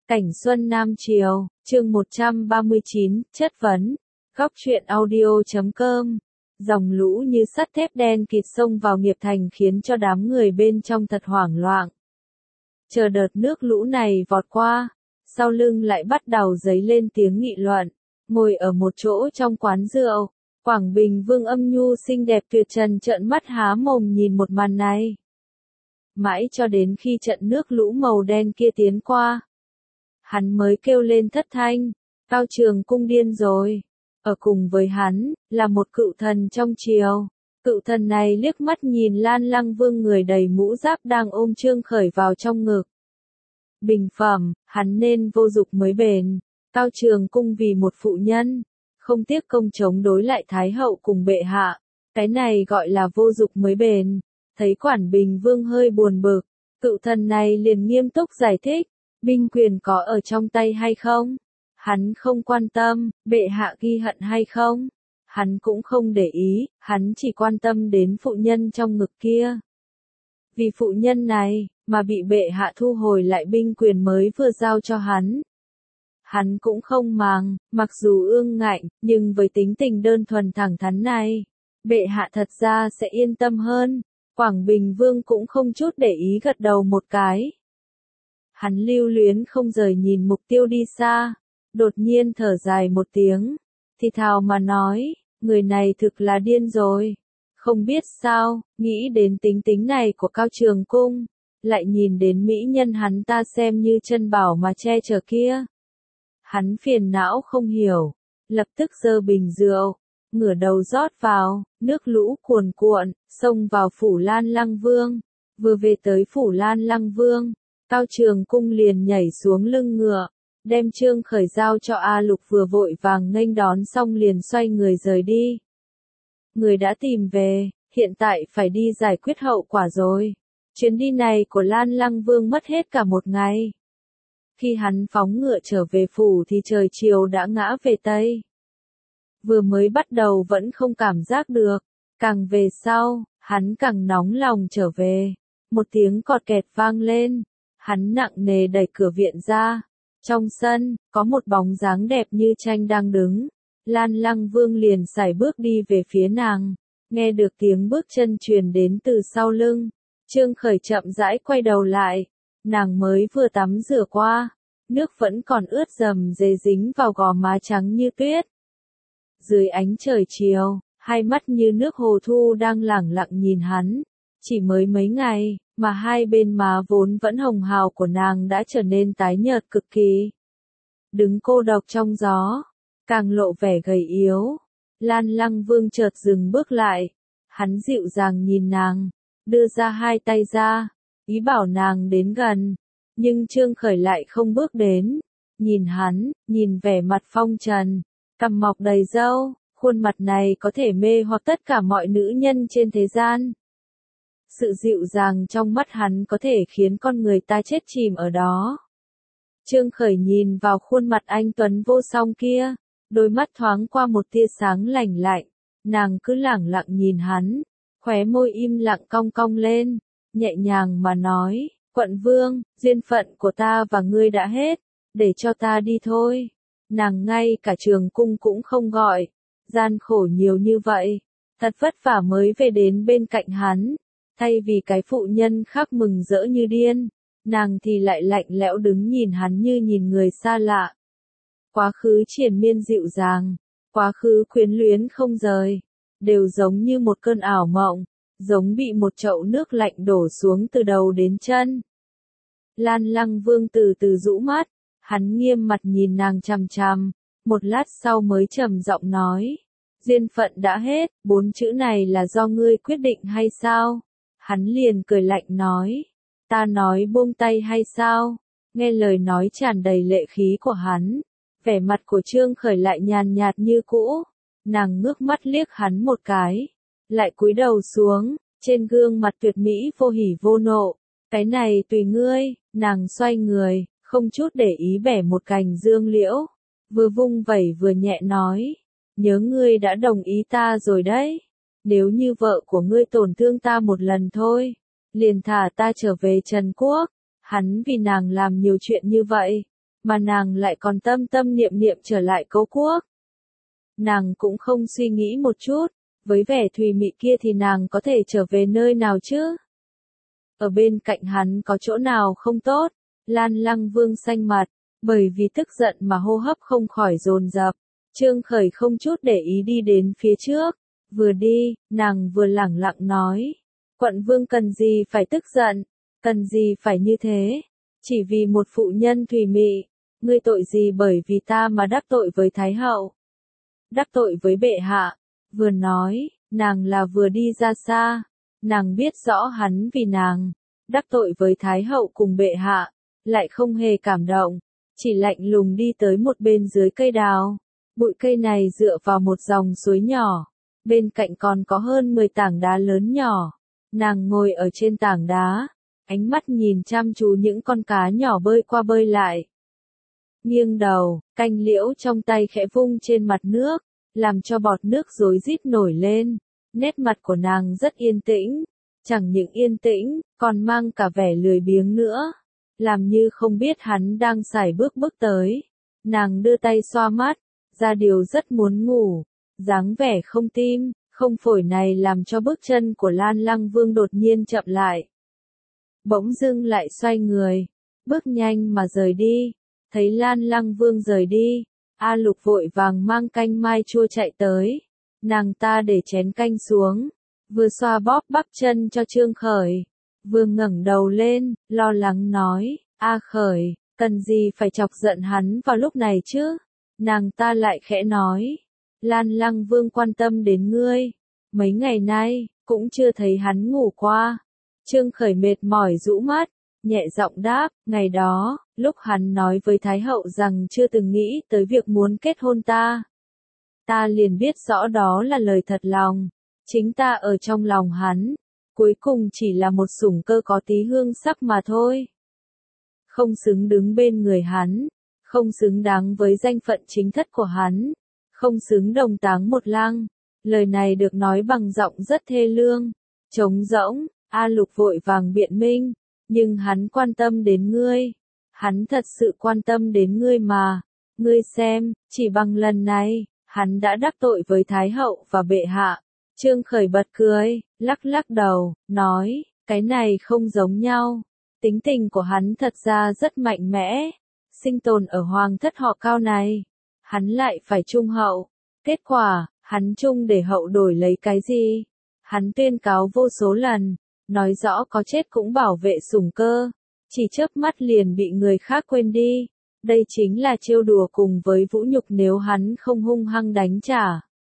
Cảnh Xuân Nam Triều, chương 139, chất vấn. Góc truyện audio.com. Dòng lũ như sắt thép đen kịt xông vào Nghiệp Thành khiến cho đám người bên trong thật hoảng loạn. Chờ đợt nước lũ này vọt qua, sau lưng lại bắt đầu dấy lên tiếng nghị luận. Ngồi ở một chỗ trong quán rượu, Quảng Bình Vương âm nhu xinh đẹp tuyệt trần trợn mắt há mồm nhìn một màn này. Mãi cho đến khi trận nước lũ màu đen kia tiến qua, hắn mới kêu lên thất thanh, Cao Trường Cung điên rồi. Ở cùng với hắn, là một cựu thần trong triều. Cựu thần này liếc mắt nhìn Lan Lăng Vương người đầy mũ giáp đang ôm Trương Khởi vào trong ngực. Bình phẩm, hắn nên vô dục mới bền. Cao Trường Cung vì một phụ nhân, không tiếc công chống đối lại Thái hậu cùng bệ hạ. Cái này gọi là vô dục mới bền. Thấy Quảng Bình Vương hơi buồn bực, cựu thần này liền nghiêm túc giải thích. Binh quyền có ở trong tay hay không? Hắn không quan tâm, bệ hạ ghi hận hay không? Hắn cũng không để ý, hắn chỉ quan tâm đến phụ nhân trong ngực kia. Vì phụ nhân này, mà bị bệ hạ thu hồi lại binh quyền mới vừa giao cho hắn. Hắn cũng không màng, mặc dù ương ngạnh, nhưng với tính tình đơn thuần thẳng thắn này, bệ hạ thật ra sẽ yên tâm hơn. Quảng Bình Vương cũng không chút để ý gật đầu một cái. Hắn lưu luyến không rời nhìn mục tiêu đi xa, đột nhiên thở dài một tiếng, thì thào mà nói, người này thực là điên rồi. Không biết sao, nghĩ đến tính tính này của Cao Trường Cung, lại nhìn đến mỹ nhân hắn ta xem như chân bảo mà che chở kia. Hắn phiền não không hiểu, lập tức giơ bình rượu, ngửa đầu rót vào, nước lũ cuồn cuộn, xông vào phủ Lan Lăng Vương. Vừa về tới phủ Lan Lăng Vương, Cao Trường Cung liền nhảy xuống lưng ngựa, đem Trương Khởi giao cho A Lục vừa vội vàng nghênh đón xong liền xoay người rời đi. Người đã tìm về, hiện tại phải đi giải quyết hậu quả rồi. Chuyến đi này của Lan Lăng Vương mất hết cả một ngày. Khi hắn phóng ngựa trở về phủ thì trời chiều đã ngã về Tây. Vừa mới bắt đầu vẫn không cảm giác được, càng về sau, hắn càng nóng lòng trở về. Một tiếng cọt kẹt vang lên. Hắn nặng nề đẩy cửa viện ra. Trong sân, có một bóng dáng đẹp như tranh đang đứng. Lan Lăng Vương liền sải bước đi về phía nàng. Nghe được tiếng bước chân truyền đến từ sau lưng. Trương Khởi chậm rãi quay đầu lại. Nàng mới vừa tắm rửa qua. Nước vẫn còn ướt rầm rề dính vào gò má trắng như tuyết. Dưới ánh trời chiều, hai mắt như nước hồ thu đang lẳng lặng nhìn hắn. Chỉ mới mấy ngày, mà hai bên má vốn vẫn hồng hào của nàng đã trở nên tái nhợt cực kỳ. Đứng cô độc trong gió, càng lộ vẻ gầy yếu. Lan Lăng Vương chợt dừng bước lại. Hắn dịu dàng nhìn nàng, đưa ra hai tay ra, ý bảo nàng đến gần. Nhưng Trương Khởi lại không bước đến. Nhìn hắn, nhìn vẻ mặt phong trần, cằm mọc đầy râu, khuôn mặt này có thể mê hoặc tất cả mọi nữ nhân trên thế gian. Sự dịu dàng trong mắt hắn có thể khiến con người ta chết chìm ở đó. Trương Khởi nhìn vào khuôn mặt anh tuấn vô song kia, đôi mắt thoáng qua một tia sáng lạnh lạnh, nàng cứ lẳng lặng nhìn hắn, khóe môi im lặng cong cong lên, nhẹ nhàng mà nói, Quận Vương, duyên phận của ta và ngươi đã hết, để cho ta đi thôi. Nàng ngay cả Trường Cung cũng không gọi, gian khổ nhiều như vậy, thật vất vả mới về đến bên cạnh hắn. Thay vì cái phụ nhân khác mừng rỡ như điên, nàng thì lại lạnh lẽo đứng nhìn hắn như nhìn người xa lạ. Quá khứ triền miên dịu dàng, quá khứ quyến luyến không rời, đều giống như một cơn ảo mộng, giống bị một chậu nước lạnh đổ xuống từ đầu đến chân. Lan Lăng Vương từ từ rũ mắt, hắn nghiêm mặt nhìn nàng chằm chằm, một lát sau mới trầm giọng nói, duyên phận đã hết, 4 chữ này là do ngươi quyết định hay sao? Hắn liền cười lạnh nói, ta nói buông tay hay sao? Nghe lời nói tràn đầy lệ khí của hắn, vẻ mặt của Trương Khởi lại nhàn nhạt như cũ. Nàng ngước mắt liếc hắn một cái, lại cúi đầu xuống, trên gương mặt tuyệt mỹ vô hỉ vô nộ. Cái này tùy ngươi. Nàng xoay người, không chút để ý bẻ một cành dương liễu, vừa vung vẩy vừa nhẹ nói, nhớ ngươi đã đồng ý ta rồi đấy. Nếu như vợ của ngươi tổn thương ta một lần thôi, liền thả ta trở về Trần Quốc. Hắn vì nàng làm nhiều chuyện như vậy, mà nàng lại còn tâm tâm niệm niệm trở lại Cố Quốc. Nàng cũng không suy nghĩ một chút, với vẻ thùy mị kia thì nàng có thể trở về nơi nào chứ? Ở bên cạnh hắn có chỗ nào không tốt? Lan Lăng Vương xanh mặt, bởi vì tức giận mà hô hấp không khỏi dồn dập. Trương Khởi không chút để ý đi đến phía trước, vừa đi, nàng vừa lẳng lặng nói, quận vương cần gì phải tức giận, cần gì phải như thế, chỉ vì một phụ nhân thùy mị, ngươi tội gì bởi vì ta mà đắc tội với Thái hậu, đắc tội với bệ hạ. Vừa nói, nàng là vừa đi ra xa, nàng biết rõ hắn vì nàng, đắc tội với Thái hậu cùng bệ hạ, lại không hề cảm động, chỉ lạnh lùng đi tới một bên dưới cây đào. Bụi cây này dựa vào một dòng suối nhỏ, bên cạnh còn có hơn 10 tảng đá lớn nhỏ. Nàng ngồi ở trên tảng đá, ánh mắt nhìn chăm chú những con cá nhỏ bơi qua bơi lại. Nghiêng đầu, canh liễu trong tay khẽ vung trên mặt nước, làm cho bọt nước rối rít nổi lên. Nét mặt của nàng rất yên tĩnh, chẳng những yên tĩnh, còn mang cả vẻ lười biếng nữa, làm như không biết hắn đang sải bước bước tới. Nàng đưa tay xoa mắt, ra điều rất muốn ngủ, dáng vẻ không tim, không phổi này làm cho bước chân của Lan Lăng Vương đột nhiên chậm lại. Bỗng dưng lại xoay người, bước nhanh mà rời đi. Thấy Lan Lăng Vương rời đi, A Lục vội vàng mang canh mai chua chạy tới. Nàng ta để chén canh xuống, vừa xoa bóp bắp chân cho Trương Khởi, vừa ngẩng đầu lên, lo lắng nói, A Khởi, cần gì phải chọc giận hắn vào lúc này chứ? Nàng ta lại khẽ nói, Lan Lăng Vương quan tâm đến ngươi, mấy ngày nay, cũng chưa thấy hắn ngủ qua. Trương Khởi mệt mỏi rũ mắt, nhẹ giọng đáp, ngày đó, lúc hắn nói với Thái hậu rằng chưa từng nghĩ tới việc muốn kết hôn ta liền biết rõ đó là lời thật lòng. Chính ta ở trong lòng hắn, cuối cùng chỉ là một sủng cơ có tí hương sắc mà thôi. Không xứng đứng bên người hắn, không xứng đáng với danh phận chính thất của hắn, không xứng đồng táng một lăng. Lời này được nói bằng giọng rất thê lương, trống rỗng. A Lục vội vàng biện minh, nhưng hắn quan tâm đến ngươi, hắn thật sự quan tâm đến ngươi mà. Ngươi xem, chỉ bằng lần này, hắn đã đắc tội với Thái hậu và bệ hạ. Trương Khởi bật cười, lắc lắc đầu, nói, cái này không giống nhau. Tính tình của hắn thật ra rất mạnh mẽ, sinh tồn ở hoàng thất họ Cao này, hắn lại phải trung hậu. Kết quả, hắn trung để hậu đổi lấy cái gì? Hắn tuyên cáo vô số lần, nói rõ có chết cũng bảo vệ sủng cơ, chỉ chớp mắt liền bị người khác quên đi. Đây chính là trêu đùa cùng với vũ nhục, nếu hắn không hung hăng đánh trả,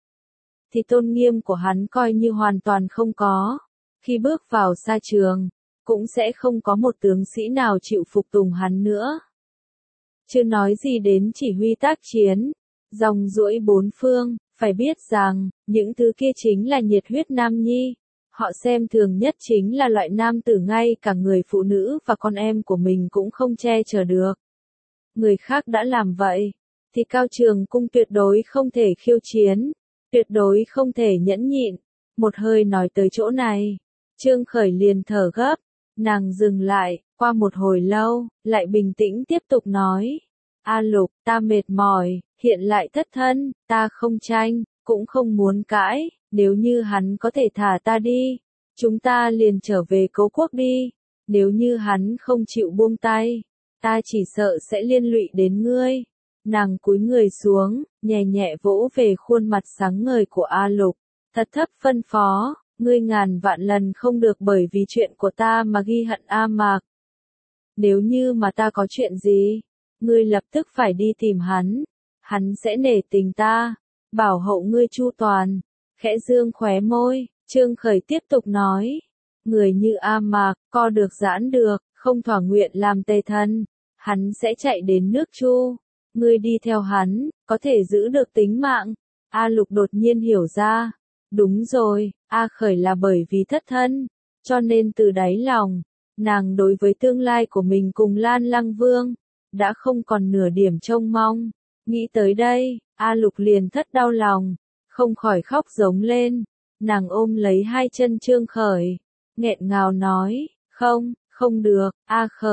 thì tôn nghiêm của hắn coi như hoàn toàn không có. Khi bước vào sa trường, cũng sẽ không có một tướng sĩ nào chịu phục tùng hắn nữa. Chưa nói gì đến chỉ huy tác chiến, dòng dõi bốn phương, phải biết rằng, những thứ kia chính là nhiệt huyết nam nhi. Họ xem thường nhất chính là loại nam tử ngay cả người phụ nữ và con em của mình cũng không che chở được. Người khác đã làm vậy, thì Cao Trường Cung tuyệt đối không thể khiêu chiến, tuyệt đối không thể nhẫn nhịn. Một hơi nói tới chỗ này, Trương Khởi liền thở gấp, nàng dừng lại, qua một hồi lâu, lại bình tĩnh tiếp tục nói. A Lục, ta mệt mỏi, hiện lại thất thân, ta không tranh, cũng không muốn cãi, nếu như hắn có thể thả ta đi, chúng ta liền trở về Cố Quốc đi, nếu như hắn không chịu buông tay, ta chỉ sợ sẽ liên lụy đến ngươi. Nàng cúi người xuống, nhẹ nhẹ vỗ về khuôn mặt sáng ngời của A Lục, thật thấp phân phó, ngươi ngàn vạn lần không được bởi vì chuyện của ta mà ghi hận A Mạc. Nếu như mà ta có chuyện gì, ngươi lập tức phải đi tìm hắn sẽ nể tình ta, bảo hộ ngươi chu toàn. Khẽ dương khóe môi, Trương Khởi tiếp tục nói, người như A Mạc, co được giãn được, không thỏa nguyện làm tề thân, hắn sẽ chạy đến nước Chu. Ngươi đi theo hắn, có thể giữ được tính mạng. A Lục đột nhiên hiểu ra, đúng rồi, A Khởi là bởi vì thất thân, cho nên từ đáy lòng, nàng đối với tương lai của mình cùng Lan Lăng Vương, đã không còn nửa điểm trông mong. Nghĩ tới đây, A Lục liền thất đau lòng, không khỏi khóc giống lên. Nàng ôm lấy hai chân Trương Khởi, nghẹn ngào nói, không được, A Khởi,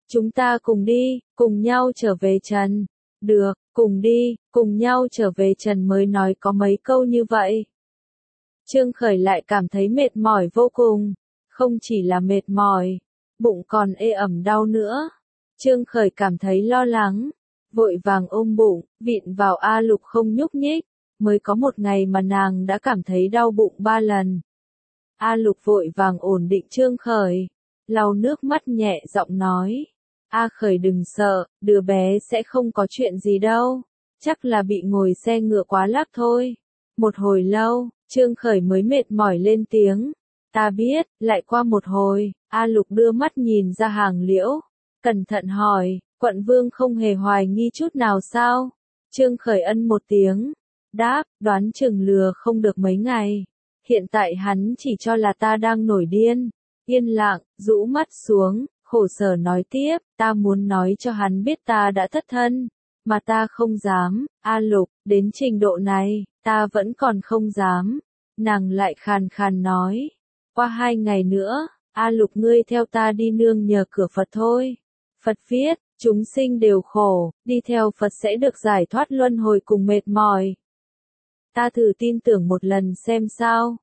Chúng ta cùng đi, cùng nhau trở về Trần. Được, cùng đi, cùng nhau trở về Trần mới nói có mấy câu như vậy. Trương Khởi lại cảm thấy mệt mỏi vô cùng. Không chỉ là mệt mỏi, bụng còn ê ẩm đau nữa. Trương Khởi cảm thấy lo lắng, vội vàng ôm bụng, vịn vào A Lục không nhúc nhích. Mới có một ngày mà nàng đã cảm thấy đau bụng 3 lần. A Lục vội vàng ổn định Trương Khởi, lau nước mắt nhẹ giọng nói. A Khởi đừng sợ, đứa bé sẽ không có chuyện gì đâu. Chắc là bị ngồi xe ngựa quá lắc thôi. Một hồi lâu, Trương Khởi mới mệt mỏi lên tiếng. Ta biết, lại qua một hồi, A Lục đưa mắt nhìn ra hàng liễu. Cẩn thận hỏi, quận vương không hề hoài nghi chút nào sao? Trương Khởi ân một tiếng. Đáp, đoán chừng lừa không được mấy ngày. Hiện tại hắn chỉ cho là ta đang nổi điên. Yên lặng, rũ mắt xuống, khổ sở nói tiếp, ta muốn nói cho hắn biết ta đã thất thân. Mà ta không dám, A Lục, đến trình độ này, ta vẫn còn không dám. Nàng lại khàn khàn nói, qua 2 ngày nữa, A Lục ngươi theo ta đi nương nhờ cửa Phật thôi. Phật viết, chúng sinh đều khổ, đi theo Phật sẽ được giải thoát luân hồi cùng mệt mỏi. Ta thử tin tưởng một lần xem sao.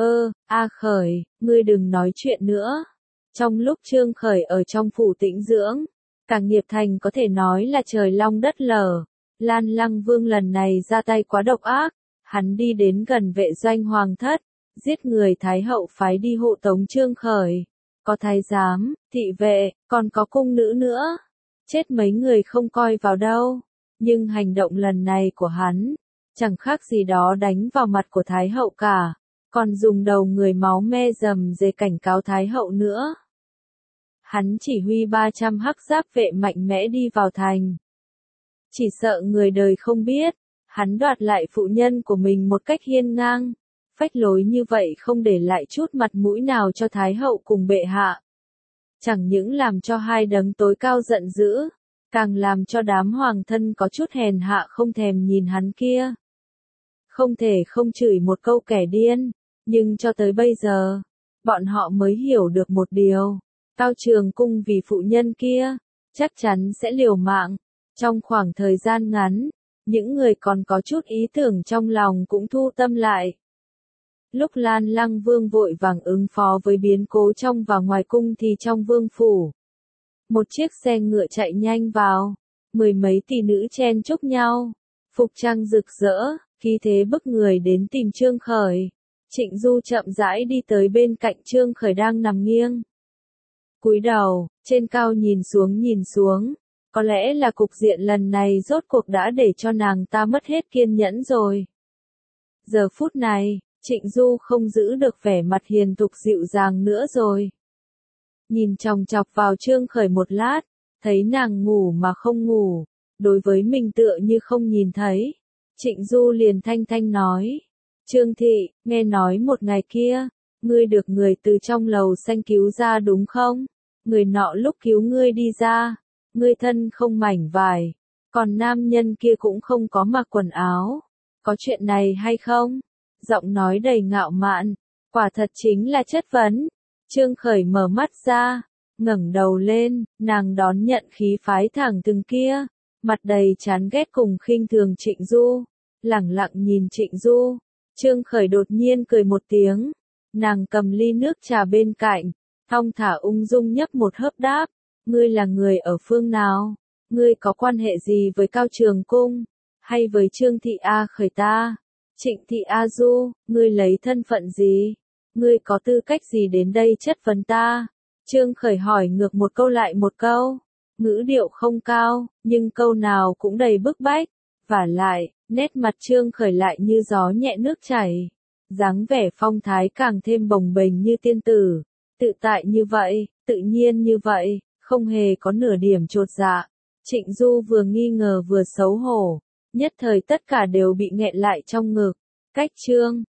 A Khởi, ngươi đừng nói chuyện nữa. Trong lúc Trương Khởi ở trong phủ tĩnh dưỡng, cả nghiệp thành có thể nói là trời long đất lở. Lan Lăng Vương lần này ra tay quá độc ác, hắn đi đến gần vệ doanh hoàng thất, giết người Thái hậu phái đi hộ tống Trương Khởi. Có thái giám, thị vệ, còn có cung nữ nữa. Chết mấy người không coi vào đâu. Nhưng hành động lần này của hắn, chẳng khác gì đó đánh vào mặt của Thái hậu cả, còn dùng đầu người máu me rầm rề cảnh cáo Thái hậu nữa. Hắn chỉ huy 300 hắc giáp vệ mạnh mẽ đi vào thành. Chỉ sợ người đời không biết, hắn đoạt lại phụ nhân của mình một cách hiên ngang, phách lối như vậy không để lại chút mặt mũi nào cho Thái hậu cùng bệ hạ. Chẳng những làm cho hai đấng tối cao giận dữ, càng làm cho đám hoàng thân có chút hèn hạ không thèm nhìn hắn kia. Không thể không chửi một câu kẻ điên, nhưng cho tới bây giờ, bọn họ mới hiểu được một điều. Cao Trường Cung vì phụ nhân kia, chắc chắn sẽ liều mạng. Trong khoảng thời gian ngắn, những người còn có chút ý tưởng trong lòng cũng thu tâm lại. Lúc Lan Lăng Vương vội vàng ứng phó với biến cố trong và ngoài cung thì trong vương phủ, một chiếc xe ngựa chạy nhanh vào, 10 mấy tỷ nữ chen chúc nhau, phục trang rực rỡ, khí thế bức người đến tìm Trương Khởi. Trịnh Du chậm rãi đi tới bên cạnh Trương Khởi đang nằm nghiêng. Cúi đầu, trên cao nhìn xuống, có lẽ là cục diện lần này rốt cuộc đã để cho nàng ta mất hết kiên nhẫn rồi. Giờ phút này, Trịnh Du không giữ được vẻ mặt hiền thục dịu dàng nữa rồi. Nhìn chòng chọc vào Trương Khởi một lát, thấy nàng ngủ mà không ngủ, đối với mình tựa như không nhìn thấy. Trịnh Du liền thanh thanh nói, Trương Thị, nghe nói một ngày kia, ngươi được người từ trong lầu xanh cứu ra đúng không? Người nọ lúc cứu ngươi đi ra, ngươi thân không mảnh vải, còn nam nhân kia cũng không có mặc quần áo. Có chuyện này hay không? Giọng nói đầy ngạo mạn, quả thật chính là chất vấn. Trương Khởi mở mắt ra, ngẩng đầu lên, nàng đón nhận khí phái thẳng thừng kia, mặt đầy chán ghét cùng khinh thường Trịnh Du, lẳng lặng nhìn Trịnh Du. Trương Khởi đột nhiên cười một tiếng, nàng cầm ly nước trà bên cạnh, thong thả ung dung nhấp một hớp đáp, ngươi là người ở phương nào? Ngươi có quan hệ gì với Cao Trường Cung, hay với Trương Thị A Khởi ta? Trịnh Thị A Du, ngươi lấy thân phận gì? Ngươi có tư cách gì đến đây chất vấn ta? Trương Khởi hỏi ngược một câu lại một câu, ngữ điệu không cao, nhưng câu nào cũng đầy bức bách. Vả lại, nét mặt Trương Khởi lại như gió nhẹ nước chảy, dáng vẻ phong thái càng thêm bồng bềnh như tiên tử, tự tại như vậy, tự nhiên như vậy, không hề có nửa điểm chột dạ. Trịnh Du vừa nghi ngờ vừa xấu hổ, nhất thời tất cả đều bị nghẹn lại trong ngực. Cách Trương